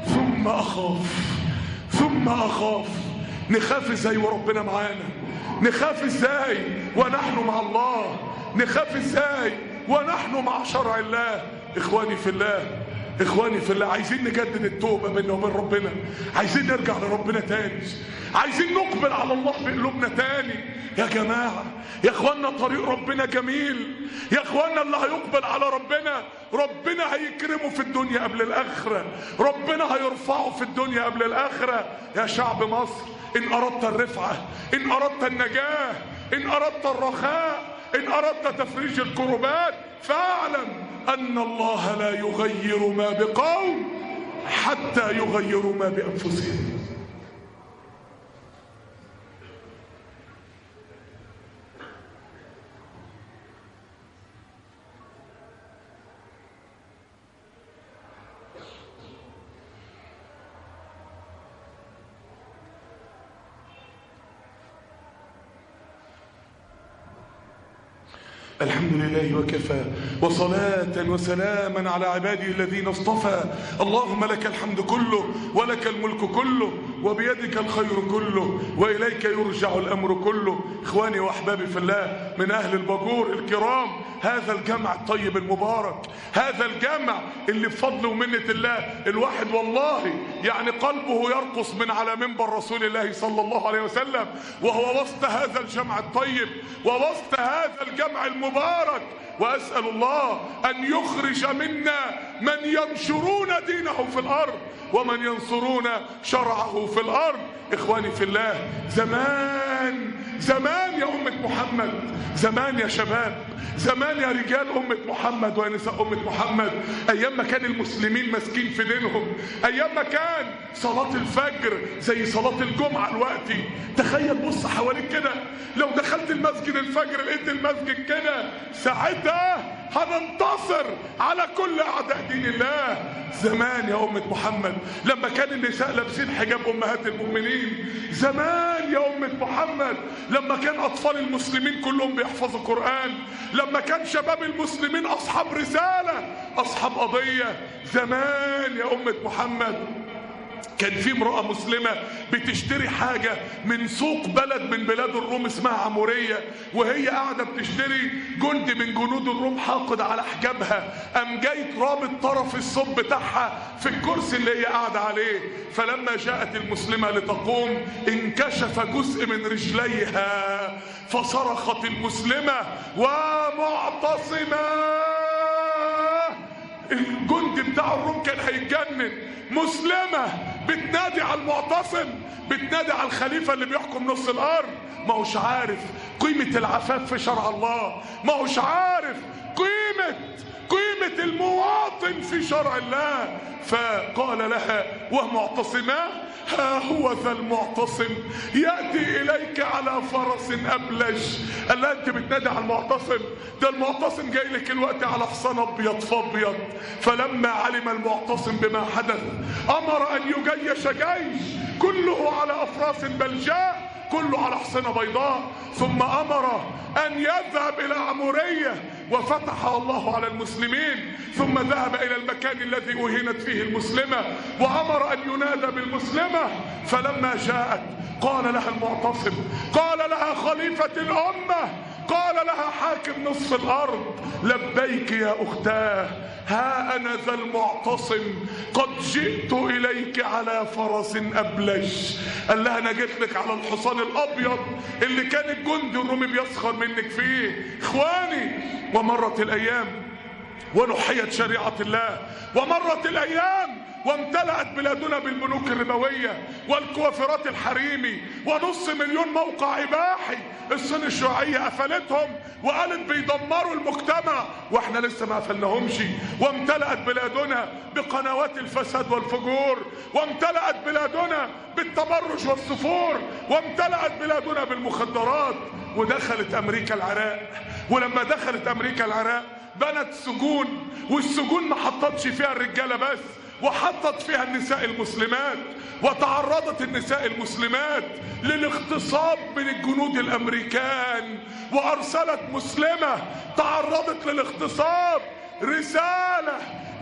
ثم أخاف. نخاف ازاي وربنا معانا؟ نخاف ازاي ونحن مع الله؟ نخاف ازاي ونحن مع شرع الله؟ إخواني في الله، إخواني في الله، عايزين نجدد التوبة بيننا وبين ربنا، عايزين نرجع لربنا تاني، عايزين نقبل على الله بقلوبنا تاني. يا جماعة يا إخوانا طريق ربنا جميل، يا إخوانا اللي هيقبل على ربنا ربنا هيكرمه في الدنيا قبل الآخرة، ربنا هيرفعه في الدنيا قبل الآخرة. يا شعب مصر، إن أردت الرفعة، إن أردت النجاة، إن أردت الرخاء، إن أردت تفريج الكربات، فاعلم أن الله لا يغير ما بقوم حتى يغيروا ما بأنفسهم. الحمد لله وكفى، وصلاة وسلاما على عباده الذين اصطفى. اللهم لك الحمد كله، ولك الملك كله، وبيدك الخير كله، وإليك يرجع الأمر كله. إخواني وأحبابي في الله من أهل الباجور الكرام، هذا الجمع الطيب المبارك، هذا الجمع اللي بفضل ومنة الله الواحد والله يعني قلبه يرقص من على منبر رسول الله صلى الله عليه وسلم وهو وسط هذا الجمع الطيب ووسط هذا الجمع المبارك. وأسأل الله أن يخرج منا من ينشرون دينه في الأرض ومن ينصرون شرعه في الأرض. إخواني في الله، زمان يا أمة محمد، زمان يا شباب، زمان يا رجال أمة محمد ونساء أمة محمد، أيام ما كان المسلمين ماسكين في دينهم، أيام ما كان صلاة الفجر زي صلاة الجمعة دلوقتي. تخيل بص حواليك كده، لو دخلت المسجد الفجر لقيت المسجد كده، ساعتها هننتصر على كل أعداء دين الله. زمان يا أمة محمد لما كان النساء لابسين حجاب أمهات المؤمنين، زمان يا أمة محمد لما كان أطفال المسلمين كلهم بيحفظوا قرآن، لما كان شباب المسلمين أصحاب رسالة، أصحاب قضية. زمان يا أمة محمد كان في امرأة مسلمة بتشتري حاجة من سوق بلد من بلاد الروم اسمها عمورية، وهي قاعدة بتشتري، جندي من جنود الروم حاقد على حجابها قام جاي رابط طرف الصوب بتاعها في الكرسي اللي هي قاعدة عليه. فلما جاءت المسلمة لتقوم انكشف جزء من رجليها، فصرخت المسلمة ومعتصمة. الجندي بتاع الروم كان هيتجنن، مسلمة بتنادي على المعتصم، بتنادي على الخليفة اللي بيحكم نص الارض. ما هوش عارف قيمة العفاف في شرع الله، ما هوش عارف قيمة المواطن في شرع الله. فقال لها ومعتصما ها هو ذا المعتصم يأتي إليك على فرس أبلج. قال لها أنت بتنادي على المعتصم؟ ده المعتصم جاي لك الوقت على حصان أبيض فأبيض. فلما علم المعتصم بما حدث أمر أن يجيش جيش كله على أفراس بلجاء، كله على حصانة بيضاء، ثم أمر أن يذهب إلى عمورية وفتح الله على المسلمين، ثم ذهب إلى المكان الذي أهينت فيه المسلمة وأمر أن ينادى بالمسلمة. فلما جاءت قال لها المعتصم، قال لها خليفة الأمة، قال لها حاكم نصف الأرض لبيك يا أختاه، ها أنا ذا المعتصم قد جئت إليك على فرس أبلج. قال لها أنا جيت لك على الحصان الأبيض اللي كان الجندي الرومي بيسخر منك فيه. إخواني، ومرت الأيام ونحيت شريعة الله، ومرت الأيام وامتلأت بلادنا بالبنوك الربوية والكوافرات الحريمي ونص مليون موقع إباحي. الصين الشيوعية قفلتهم وقالت بيدمروا المجتمع واحنا لسه ما قفلناهمش. وامتلأت بلادنا بقنوات الفساد والفجور، وامتلأت بلادنا بالتبرج والسفور، وامتلأت بلادنا بالمخدرات. ودخلت أمريكا العراق، ولما دخلت أمريكا العراق بنت سجون، والسجون ما حطتش فيها الرجالة بس، وحطت فيها النساء المسلمات. وتعرضت النساء المسلمات للاغتصاب من الجنود الامريكان، وارسلت مسلمة تعرضت للاغتصاب رسالة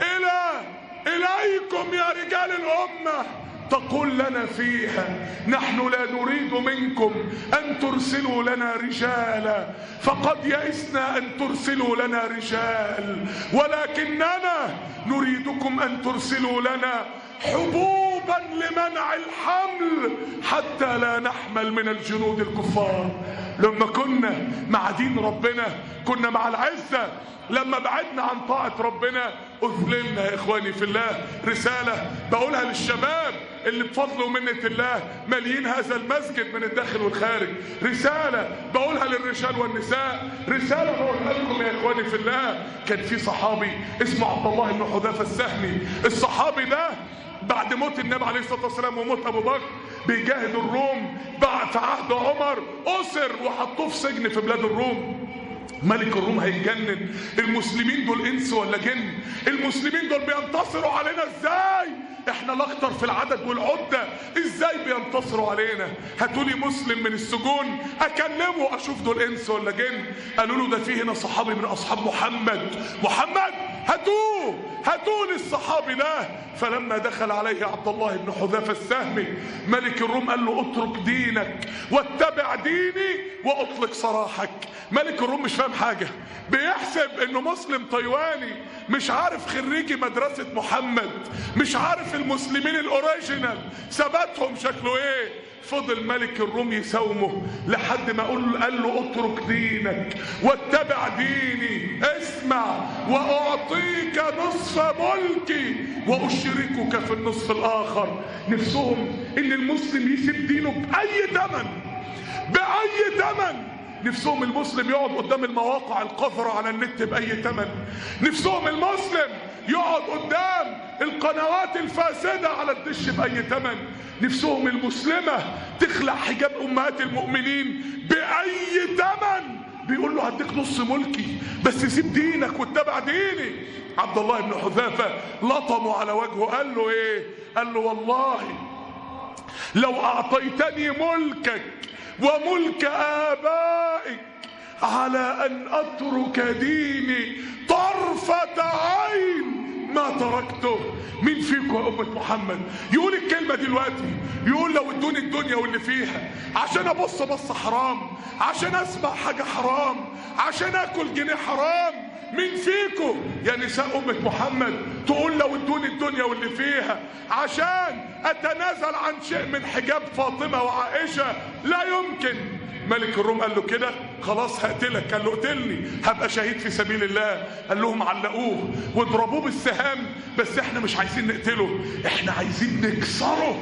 اليكم يا رجال الامة تقول لنا فيها نحن لا نريد منكم أن ترسلوا لنا رجالا، فقد يئسنا أن ترسلوا لنا رجال، ولكننا نريدكم أن ترسلوا لنا حبوبا لمنع الحمل حتى لا نحمل من الجنود الكفار. لما كنا مع دين ربنا كنا مع العزة، لما بعدنا عن طاعة ربنا أذللنا. يا إخواني في الله، رسالة بقولها للشباب اللي بفضل ومنة الله ماليين هذا المسجد من الداخل والخارج، رسالة بقولها للرجال والنساء، رسالة بقولها لكم يا إخواني في الله. كان في صحابي اسمه عبد الله بن حذافة السهمي. الصحابي ده بعد موت النبي عليه الصلاة والسلام وموت أبو بكر بيجاهد الروم، بعد في عهد عمر أسر وحطوه في سجن في بلاد الروم. ملك الروم هيتجنن، المسلمين دول انس ولا جن؟ المسلمين دول بينتصروا علينا ازاي؟ احنا الاكتر في العدد والعدة، ازاي بينتصروا علينا؟ هاتولي مسلم من السجون اكلمه اشوف دول انس ولا جن. قالوا له ده فيه هنا صحابي من اصحاب محمد، هاتوا لي الصحابي ده. فلما دخل عليه عبد الله بن حذافة السهمي ملك الروم قال له اترك دينك واتبع ديني واطلق سراحك. ملك الروم مش فاهم حاجة، بيحسب انه مسلم تايواني، مش عارف خريجي مدرسة محمد، مش عارف المسلمين الاوريجينال ثباتهم شكله ايه. فضل ملك الروم يساومه لحد ما قال له اترك دينك واتبع ديني، اسمع واعطيك نصف ملكي واشركك في النصف الاخر. نفسهم ان المسلم يسيب دينه باي ثمن. نفسهم المسلم يقعد قدام المواقع القذرة على النت بأي ثمن. نفسهم المسلم يقعد قدام القنوات الفاسدة على الدش بأي ثمن. نفسهم المسلمة تخلع حجاب أمهات المؤمنين بأي ثمن. بيقول له هديك نص ملكي بس سيب دينك واتبع ديني. عبد الله بن حذافة لطمه على وجهه، قال له ايه؟ قال له والله لو أعطيتني ملكك وملك آبائك على أن أترك ديني طرفة عين ما تركته. مين فيكم يا أمة محمد يقول الكلمة دلوقتي؟ يقول لو ادوني الدنيا واللي فيها عشان أبص بص حرام، عشان أسمع حاجة حرام، عشان أكل جنيه حرام؟ مين فيكم يا نساء أمة محمد تقول لو ادوني الدنيا واللي فيها عشان أتنازل عن شيء من حجاب فاطمة وعائشة؟ لا يمكن. ملك الروم قال له كده خلاص هقتلك. قال له اقتلني هبقى شهيد في سبيل الله. قال لهم علقوه واضربوه بالسهام، بس احنا مش عايزين نقتله، احنا عايزين نكسره.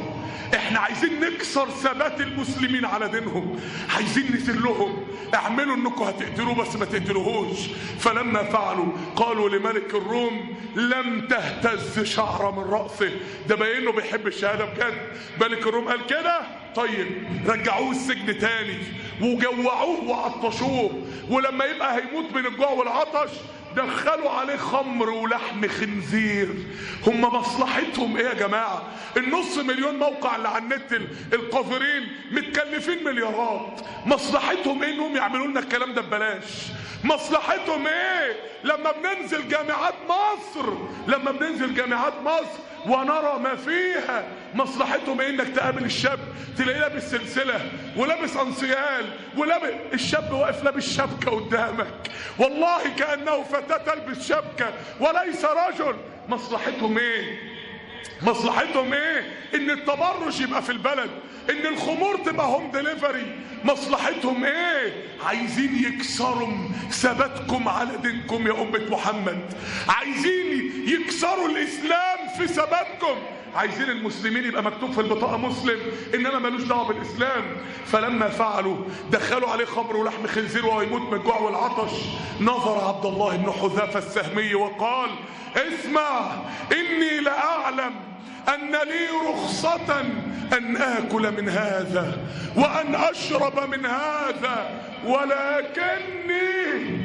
احنا عايزين نكسر ثبات المسلمين على دينهم، عايزين نذلهم، اعملوا انكم هتقتلوه بس ما تقتلوهوش. فلما فعلوا قالوا لملك الروم لم تهتز شعره من رأسه. ده باين انه بيحب الشهاده بجد. ملك الروم قال كده، طيب رجعوه السجن تاني وجوعوه وعطشوه، ولما يبقى هيموت من الجوع والعطش دخلوا عليه خمر ولحم خنزير. هم مصلحتهم ايه يا جماعه؟ النص مليون موقع اللي على النت القذرين متكلفين مليارات، مصلحتهم ايه انهم يعملوا لنا الكلام ده ببلاش؟ مصلحتهم ايه لما بننزل جامعات مصر، لما بننزل جامعات مصر ونرى ما فيها؟ مصلحتهم ايه انك تقابل الشاب تلاقيه لابس سلسله ولابس انسيال ولابس، الشاب واقف لابس شبكه قدامك والله كانه فتاه تلبس شبكه وليس رجل. مصلحتهم ايه؟ مصلحتهم ايه؟ ان التبرج يبقى في البلد، ان الخمور تبقى هوم ديليفري. مصلحتهم ايه؟ عايزين يكسروا ثباتكم على دينكم يا أمة محمد، عايزين يكسروا الاسلام في ثباتكم، عايزين المسلمين يبقى مكتوب في البطاقه مسلم انما ملوش دعوه بالاسلام. فلما فعلوا دخلوا عليه خمر ولحم خنزير وهو يموت من الجوع والعطش. نظر عبد الله بن حذافه السهمي وقال اسمع، اني لاعلم ان لي رخصه ان اكل من هذا وان اشرب من هذا، ولكني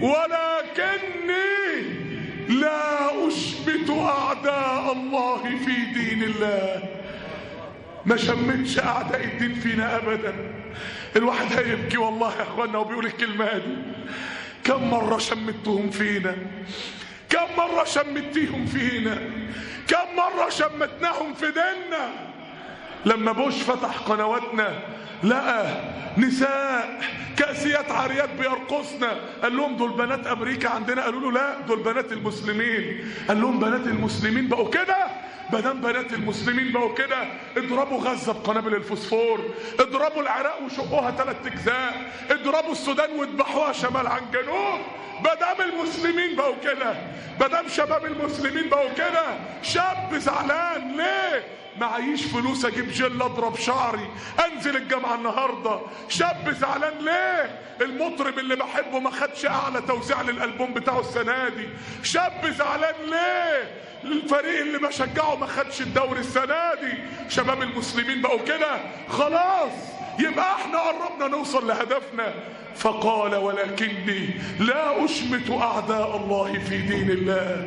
لا أشبت أعداء الله في دين الله. ما شمتش أعداء الدين فينا أبدا. الواحد هيبكي والله يا أخوانا وبيقول الكلمة دي. كم مرة شمتهم فينا، كم مرة شمتيهم فينا، كم مرة شمتناهم في ديننا. لما بوش فتح قنواتنا لقى نساء كاسيات عاريات بيرقصنا، قال لهم دول بنات امريكا عندنا، قالوا له لا دول بنات المسلمين. قال لهم بنات المسلمين بقوا كده؟ بدام بنات المسلمين بقوا كده اضربوا غزه بقنابل الفوسفور، اضربوا العراق وشقوها 3 اجزاء، اضربوا السودان واذبحوها شمال عن جنوب. بدام المسلمين بقوا كده، بدام شباب المسلمين بقوا كده، شاب زعلان ليه؟ معيش فلوس اجيب جل اضرب شعري انزل الجامعه النهارده. شاب زعلان ليه؟ المطرب اللي بحبه ما خدش اعلى توزيع للالبوم بتاعه السنه دي. شاب زعلان ليه؟ الفريق اللي بشجعه ما خدش الدوري السنه دي. شباب المسلمين بقوا كده، خلاص يبقى احنا قربنا نوصل لهدفنا. فقال ولكني لا اشمت اعداء الله في دين الله.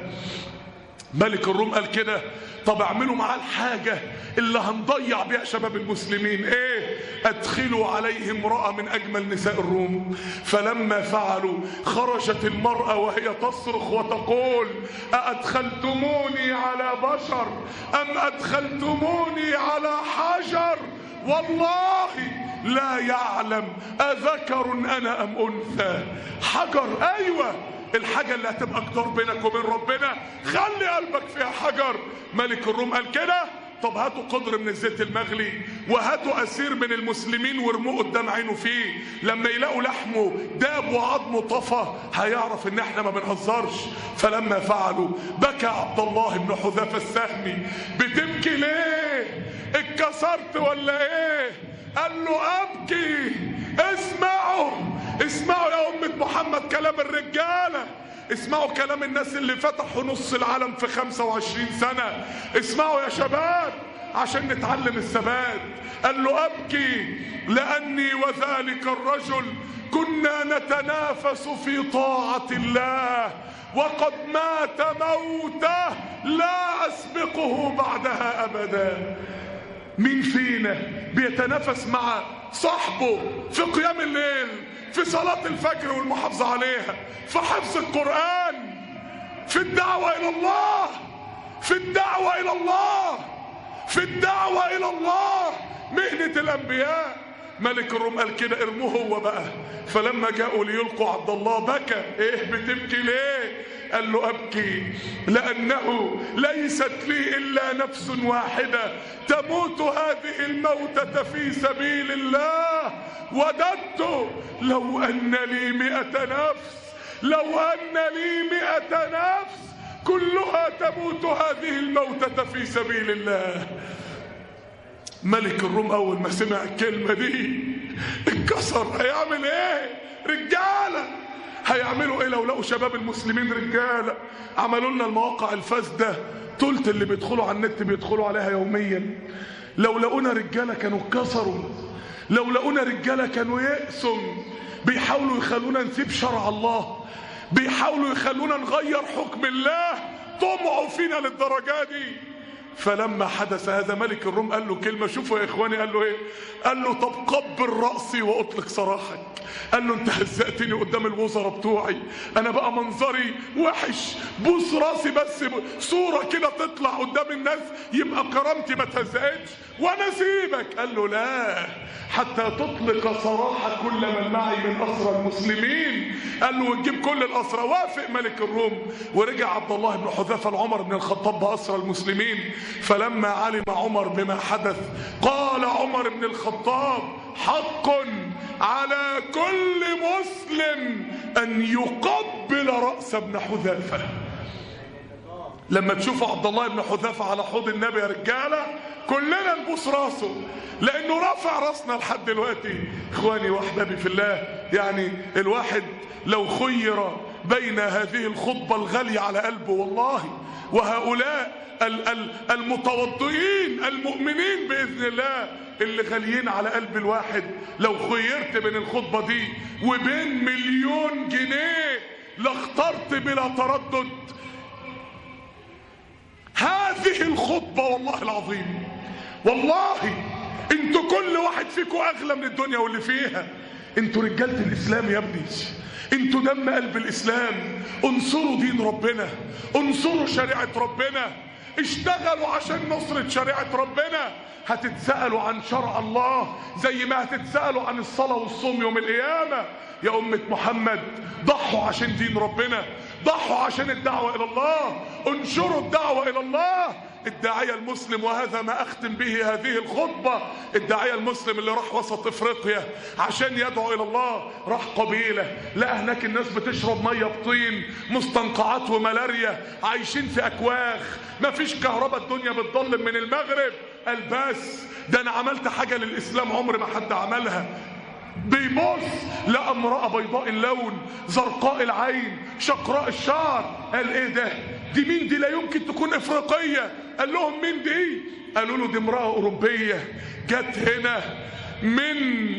ملك الروم قال كده، طب اعملوا معاه الحاجة اللي هنضيع بيها شباب المسلمين. ايه؟ ادخلوا عليه امرأة من اجمل نساء الروم. فلما فعلوا خرجت المرأة وهي تصرخ وتقول أأدخلتموني على بشر ام ادخلتموني على حجر؟ والله لا يعلم أذكر انا ام انثى. حجر، ايوه الحاجة اللي هتبقى جدار بينك وبين ربنا خلي قلبك فيها حجر. ملك الروم قال كده، طب هاتوا قدر من الزيت المغلي وهاتوا أسير من المسلمين وارموه قدام عينه فيه، لما يلاقوا لحمه داب وعظمه طفى هيعرف ان احنا ما بنهزرش. فلما فعلوا بكى عبد الله بن حذافة السهمي. بتبكي ليه؟ اتكسرت ولا ايه؟ قال له ابكي. اسمعوا يا أمة محمد كلام الرجالة، اسمعوا كلام الناس اللي فتحوا نص العالم في 25 سنة. اسمعوا يا شباب عشان نتعلم الثبات. قال له ابكي لاني وذلك الرجل كنا نتنافس في طاعة الله وقد مات موته لا اسبقه بعدها ابدا. مين فينا بيتنافس مع صاحبه في قيام الليل، في صلاة الفجر والمحافظة عليها، في حفظ القرآن، في الدعوة إلى الله، في الدعوة إلى الله، في الدعوة إلى الله، مهنة الأنبياء. ملك الروم قال كده ارموه هو بقى. فلما جاءوا ليلقوا عبد الله بكى. ايه بتبكي ليه؟ قال له ابكي لانه ليست لي الا نفس واحدة تموت هذه الموتة في سبيل الله. وددت لو ان لي 100 نفس، لو ان لي 100 نفس كلها تموت هذه الموتة في سبيل الله. ملك الروم اول ما سمع الكلمة دي اتكسر. هيعمل ايه؟ رجالة هيعملوا ايه لو لقوا شباب المسلمين رجالة؟ عملوا لنا المواقع الفاسدة تلت اللي بيدخلوا على النت بيدخلوا عليها يوميا. لو لقونا رجالة كانوا اتكسروا، لو لقونا رجالة كانوا يأسوا. بيحاولوا يخلونا نسيب شرع الله، بيحاولوا يخلونا نغير حكم الله، طمعوا فينا للدرجة دي. فلما حدث هذا ملك الروم قال له كلمة، شوفوا يا اخواني قال له ايه؟ قال له طب قبل رأسي واطلق سراحك. قال له انت هزقتني قدام الوزراء بتوعي، انا بقى منظري وحش، بوس راسي بس صورة كده تطلع قدام الناس يبقى كرامتي ما تهزقتش وانا سيبك. قال له لا، حتى تطلق سراح كل من معي من اسرى المسلمين. قال له وتجيب كل الاسرى. وافق ملك الروم، ورجع عبد الله بن حذافة لعمر بن الخطاب باسرى المسلمين. فلما علم عمر بما حدث قال عمر بن الخطاب حق على كل مسلم ان يقبل راس ابن حذافة. لما تشوفوا عبد الله بن حذافة على حوض النبي يا رجاله كلنا نبوس راسه، لانه رافع راسنا لحد دلوقتي. اخواني واحبابي في الله، يعني الواحد لو خير بين هذه الخطبة الغالية على قلبه والله وهؤلاء المتوضئين المؤمنين بإذن الله اللي غاليين على قلب الواحد، لو خيرت بين الخطبة دي وبين 1,000,000 جنيه لاخترت بلا تردد هذه الخطبة. والله العظيم والله انتوا كل واحد فيكم اغلى من الدنيا واللي فيها. انتوا رجالة الاسلام يا ابني، انتوا دم قلب الاسلام. انصروا دين ربنا، انصروا شريعة ربنا، اشتغلوا عشان نصرة شريعة ربنا. هتتسألوا عن شرع الله زي ما هتتسألوا عن الصلاة والصوم يوم القيامة. يا أمة محمد ضحوا عشان دين ربنا، ضحوا عشان الدعوة إلى الله، انشروا الدعوة إلى الله. الداعية المسلم، وهذا ما أختم به هذه الخطبة، الداعية المسلم اللي راح وسط إفريقيا عشان يدعو إلى الله، راح قبيلة لقى هناك الناس بتشرب مية بطين، مستنقعات وملاريا، عايشين في أكواخ، مفيش كهرباء، الدنيا بتضلم من المغرب. قال بس ده أنا عملت حاجة للإسلام عمر ما حد عملها. بيبص لقى امرأة بيضاء اللون، زرقاء العين، شقراء الشعر. قال ايه ده؟ دي مين دي؟ لا يمكن تكون افريقية. قال لهم مين دي؟ قالوا له دي امرأة اوروبية جت هنا من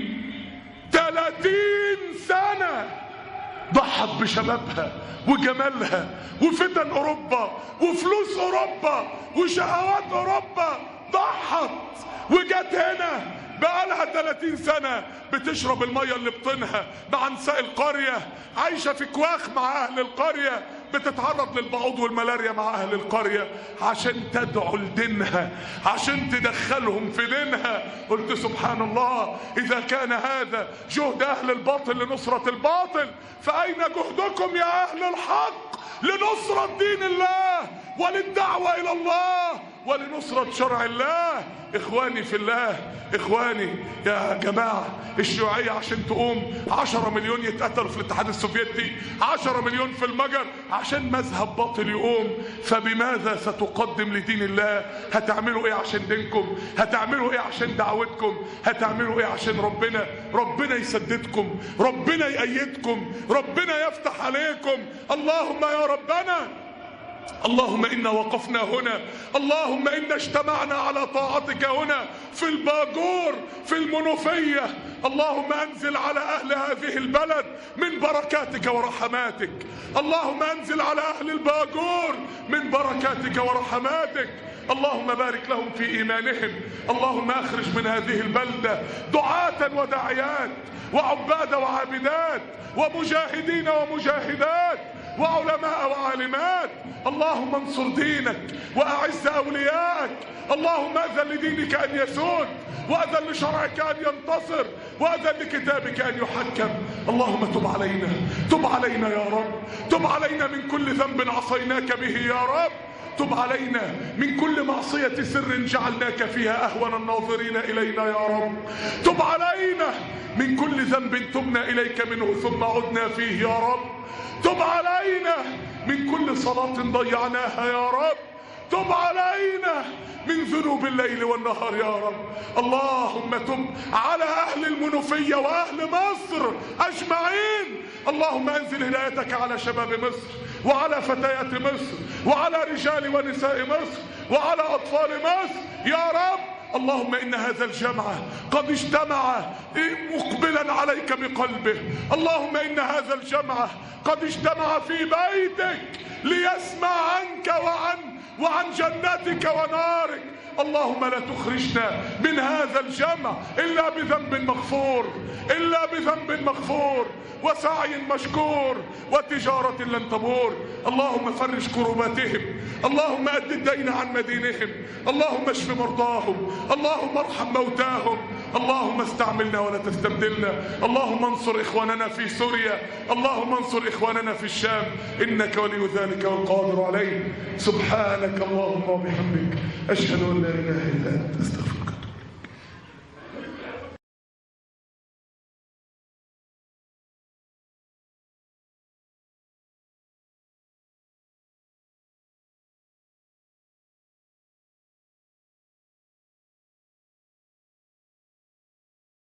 30 سنة، ضحت بشبابها وجمالها وفتن اوروبا وفلوس اوروبا وشهوات اوروبا، ضحت وجت هنا بقالها 30 سنة بتشرب المية اللي بطنها مع نساء القرية، عايشة في كواخ مع أهل القرية، بتتعرض للبعوض والملاريا مع أهل القرية عشان تدعو لدينها، عشان تدخلهم في دينها. قلت سبحان الله، إذا كان هذا جهد أهل الباطل لنصرة الباطل، فأين جهدكم يا أهل الحق لنصرة دين الله وللدعوة إلى الله ولنصرة شرع الله؟ إخواني في الله، إخواني يا جماعة، الشيوعية عشان تقوم 10 مليون يتقتلوا في الاتحاد السوفيتي، 10 مليون في المجر عشان مذهب باطل يقوم. فبماذا ستقدم لدين الله؟ هتعملوا ايه عشان دينكم؟ هتعملوا ايه عشان دعوتكم؟ هتعملوا ايه عشان ربنا؟ ربنا يسددكم، ربنا يأيدكم، ربنا يفتح عليكم. اللهم يا ربنا، اللهم إنا وقفنا هنا، اللهم إنا اجتمعنا على طاعتك هنا في الباجور في المنوفية. اللهم أنزل على أهل هذه البلد من بركاتك ورحماتك، اللهم أنزل على أهل الباجور من بركاتك ورحماتك. اللهم بارك لهم في إيمانهم. اللهم أخرج من هذه البلدة دعاة وداعيات وعباد وعابدات ومجاهدين ومجاهدات وعلماء وعالمات. اللهم انصر دينك وأعز أولياءك. اللهم أذن لدينك أن يسود، وأذن لشرعك أن ينتصر، وأذن لكتابك أن يحكم. اللهم تب علينا، تب علينا يا رب، تب علينا من كل ذنب عصيناك به يا رب، تب علينا من كل معصية سر جعلناك فيها أهون الناظرين إلينا يا رب، تب علينا من كل ذنب تبنا إليك منه ثم عدنا فيه يا رب، تب علينا من كل صلاة ضيعناها يا رب، تب علينا من ذنوب الليل والنهار يا رب. اللهم تب على أهل المنوفية وأهل مصر أجمعين. اللهم أنزل هدايتك على شباب مصر وعلى فتيات مصر وعلى رجال ونساء مصر وعلى أطفال مصر يا رب. اللهم إن هذا الجمع قد اجتمع مقبلا عليك بقلبه. اللهم إن هذا الجمع قد اجتمع في بيتك ليسمع عنك وعن جنتك ونارك. اللهم لا تخرجنا من هذا الجمع إلا بذنب مغفور، إلا بذنب مغفور وسعي مشكور وتجارة لن تبور. اللهم فرج كرباتهم، اللهم أد الدين عن مدينهم، اللهم اشف مرضاهم، اللهم ارحم موتاهم. اللهم استعملنا ولا تستبدلنا. اللهم انصر إخواننا في سوريا، اللهم انصر إخواننا في الشام، إنك ولي ذلك والقادر عليه. سبحانك اللهم وبحمدك، أشهد أن لا إله إلا أنت، أستغفرك.